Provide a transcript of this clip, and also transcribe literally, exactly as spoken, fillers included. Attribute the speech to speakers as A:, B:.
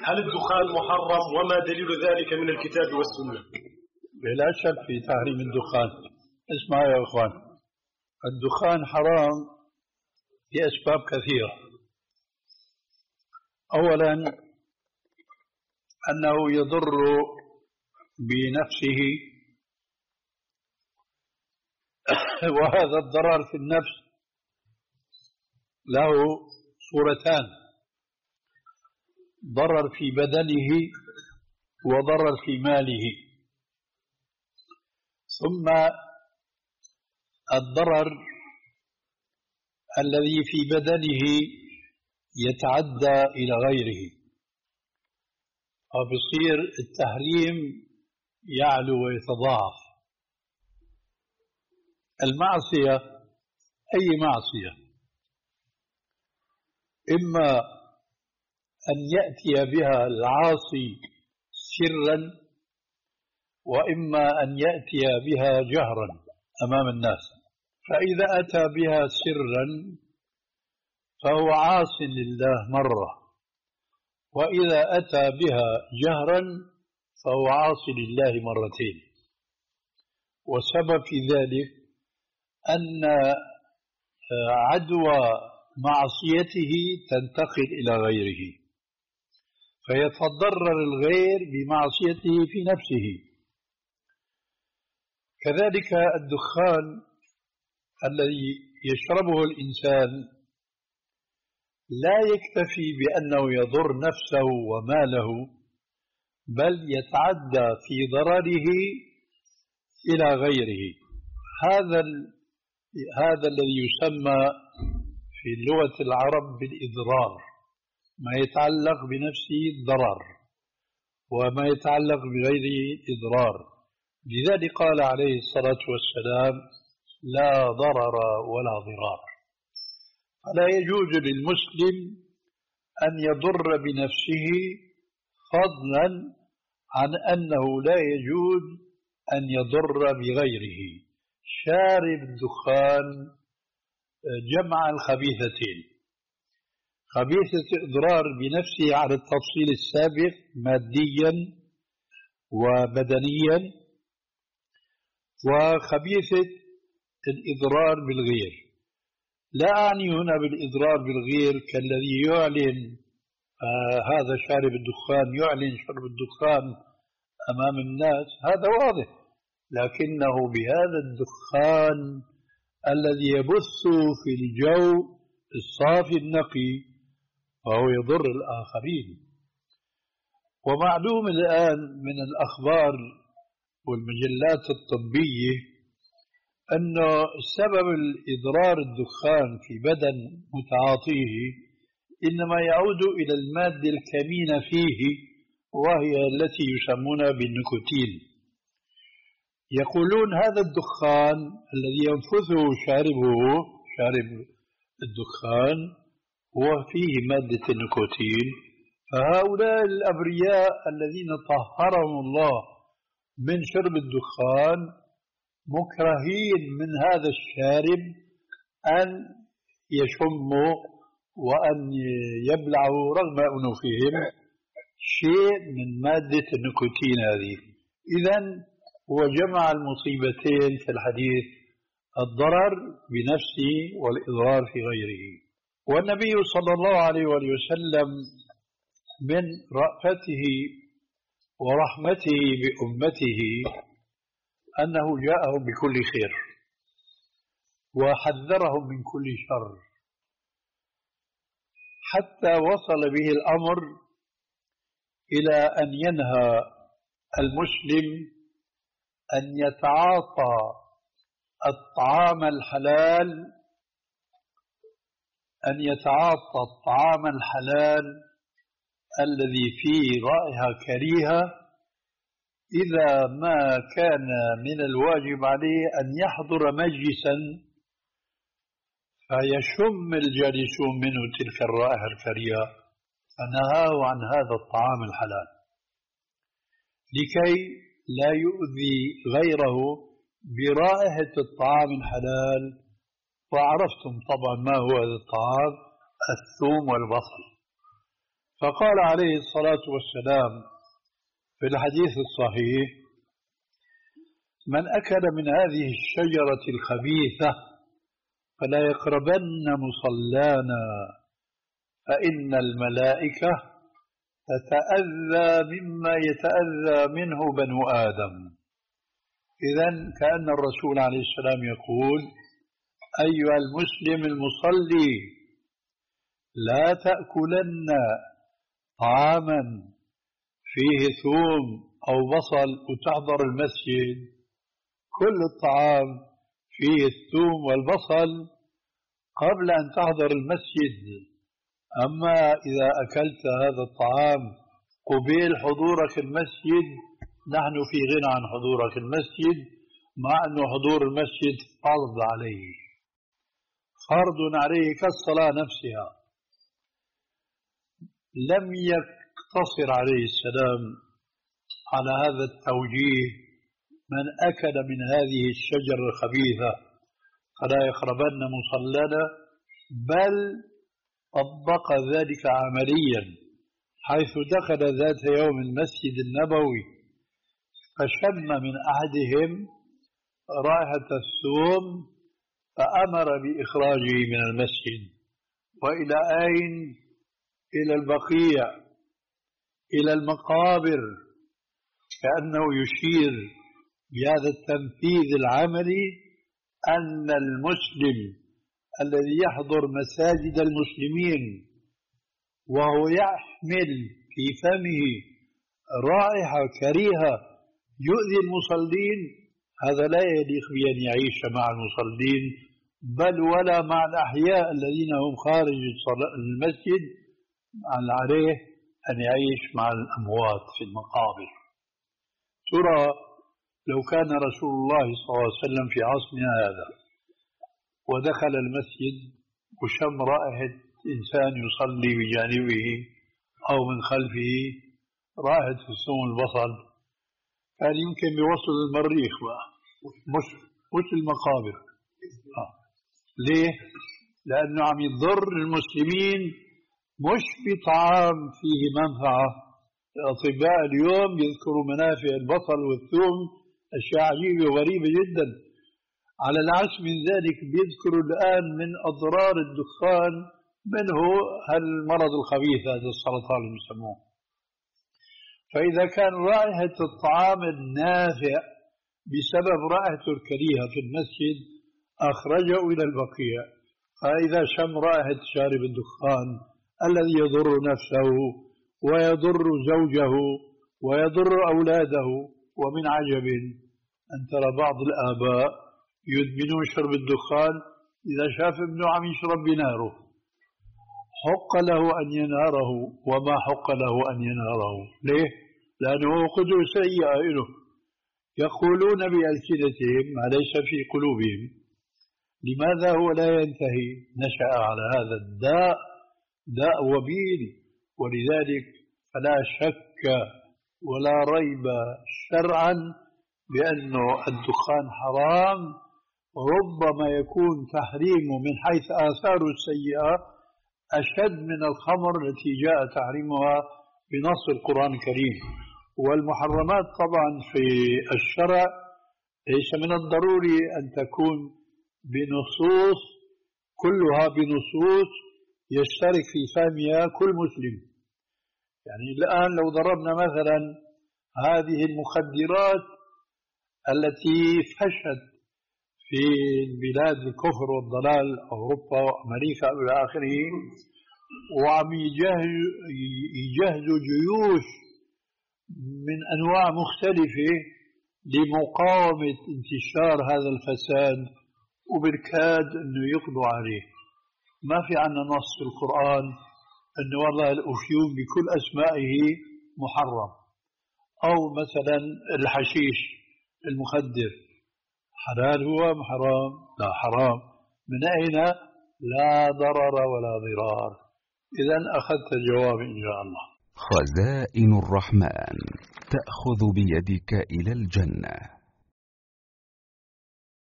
A: هل الدخان محرم وما دليل ذلك من الكتاب والسنة؟
B: بلا شك في تحريم الدخان. اسمعوا يا أخوان، الدخان حرام لأسباب كثيرة. أولا أنه يضر بنفسه، وهذا الضرر في النفس له صورتان: ضرر في بدنه وضرر في ماله. ثم الضرر الذي في بدنه يتعدى إلى غيره، فبصير التحريم يعلو ويتضاعف. المعصية أي معصية إما أن يأتي بها العاصي سرا، وإما أن يأتي بها جهرا أمام الناس. فإذا أتى بها سرا فهو عاص لله مرة، وإذا أتى بها جهرا فهو عاص لله مرتين. والسبب في ذلك أن عدوى معصيته تنتقل إلى غيره، فيتضرر الغير بمعصيته في نفسه. كذلك الدخان الذي يشربه الإنسان لا يكتفي بأنه يضر نفسه وماله، بل يتعدى في ضرره إلى غيره. هذا هذا الذي يسمى في لغة العرب بالإضرار، ما يتعلق بنفسه الضرر وما يتعلق بغيره إضرار. لذلك قال عليه الصلاة والسلام: لا ضرر ولا ضرار. فلا يجوز للمسلم أن يضر بنفسه، فضلا عن أنه لا يجوز أن يضر بغيره. شارب الدخان جمع الخبيثتين: خبيثة الإضرار بنفسه على التفصيل السابق ماديا وبدنيا، وخبيثة الإضرار بالغير. لا أعني هنا بالإضرار بالغير كالذي يعلن آه هذا شارب الدخان، يعلن شرب الدخان أمام الناس، هذا واضح، لكنه بهذا الدخان الذي يبث في الجو الصافي النقي وهو يضر الآخرين. ومعلوم الآن من الأخبار والمجلات الطبية أن سبب الإضرار الدخان في بدن متعاطيه إنما يعود إلى المادة الكمينة فيه، وهي التي يسمونها بالنيكوتين. يقولون هذا الدخان الذي ينفثه شاربه شارب الدخان هو فيه مادة النيكوتين، فهؤلاء الأبرياء الذين طهرهم الله من شرب الدخان مكرهين من هذا الشارب أن يشموا وأن يبلعوا رغم أنوفهم شيء من مادة النيكوتين هذه. إذن هو جمع المصيبتين في الحديث: الضرر بنفسه والإضرار في غيره. والنبي صلى الله عليه وسلم من رأفته ورحمته بأمته أنه جاءهم بكل خير وحذرهم من كل شر، حتى وصل به الأمر إلى أن ينهى المسلم أن يتعاطى الطعام الحلال أن يتعاطى الطعام الحلال الذي فيه رائحة كريهة إذا ما كان من الواجب عليه أن يحضر مجلسا فيشم الجالسون منه تلك الرائحة الكريهة، فنهاه عن هذا الطعام الحلال لكي لا يؤذي غيره برائحة الطعام الحلال. وعرفتم طبعا ما هو هذا الطعام: الثوم والبصل. فقال عليه الصلاة والسلام في الحديث الصحيح: من أكل من هذه الشجرة الخبيثة فلا يقربن مصلانا فإن الملائكة تتأذى مما يتأذى منه بنو آدم. إذن كأن الرسول عليه السلام يقول: أيها المسلم المصلي، لا تأكلن طعاما فيه ثوم أو بصل وتحضر المسجد. كل الطعام فيه الثوم والبصل قبل أن تحضر المسجد. أما إذا أكلت هذا الطعام قبيل حضورك المسجد، نحن في غنى عن حضورك المسجد، مع أن حضور المسجد فرض عليه، فرض عليه كالصلاة نفسها. لم يقتصر عليه السلام على هذا التوجيه: من أكل من هذه الشجرة الخبيثة فلا يقربن مصلانا، بل طبق ذلك عمليا، حيث دخل ذات يوم المسجد النبوي فشم من أحدهم رائحة الثوم فأمر بإخراجه من المسجد. وإلى أين؟ إلى البقيع، إلى المقابر، كأنه يشير بهذا التنفيذ العملي أن المسلم الذي يحضر مساجد المسلمين وهو يحمل في فمه رائحة كريهة يؤذي المصلين، هذا لا يليق بأن يعيش مع المصلين، بل ولا مع الأحياء الذين هم خارج المسجد، عليه أن يعيش مع الأموات في المقابر. ترى لو كان رسول الله صلى الله عليه وسلم في عصرنا هذا ودخل المسجد وشم رائحة إنسان يصلي بجانبه أو من خلفه رائحة الثوم البصل، كان يمكن بيوصل المريخ بقى، مش مش المقابر. آه. ليه؟ لأنه عم يضر المسلمين مش بطعام فيه منفعة. الأطباء اليوم يذكروا منافع البصل والثوم، أشياء عجيبة وغريبة جدا. على العكس من ذلك بيذكروا الآن من أضرار الدخان، منه هالمرض الخبيث هذا السرطان اللي يسموه. فإذا كان رائحة الطعام النافع بسبب رائحته الكريهة في المسجد أخرجه إلى البقيع، فإذا شم رائحة شارب الدخان الذي يضر نفسه ويضر زوجه ويضر أولاده. ومن عجب أن ترى بعض الآباء يدمنون شرب الدخان، إذا شاف ابنه عم يشرب بناره حق له أن ينهره، وما حق له أن ينهره. ليه؟ لأنه قدوة سيئة له. يقولون بألسنتهم ما ليس في قلوبهم. لماذا هو لا ينتهي؟ نشأ على هذا الداء، داء وبيل. ولذلك فلا شك ولا ريب شرعا بأن الدخان حرام، ربما يكون تحريمه من حيث آثاره السيئة أشد من الخمر التي جاء تحريمها بنص القرآن الكريم. والمحرمات طبعا في الشرع ليس من الضروري أن تكون بنصوص، كلها بنصوص يشترك في فهمها كل مسلم. يعني الآن لو ضربنا مثلا هذه المخدرات التي فشت في بلاد الكفر والضلال، أوروبا وأمريكا إلى آخره، وعم يجهزوا جيوش من أنواع مختلفة لمقاومة انتشار هذا الفساد، وبالكاد أنه يقضوا عليه. ما في عنا نص في القرآن أنه والله الأفيون بكل أسمائه محرم، أو مثلا الحشيش المخدر حلال هو أم حرام؟ لا، حرام. من أين؟ لا ضرر ولا ضرار. إذن أخذت الجواب إن شاء الله.
C: خزائن الرحمن تأخذ بيدك إلى الجنة.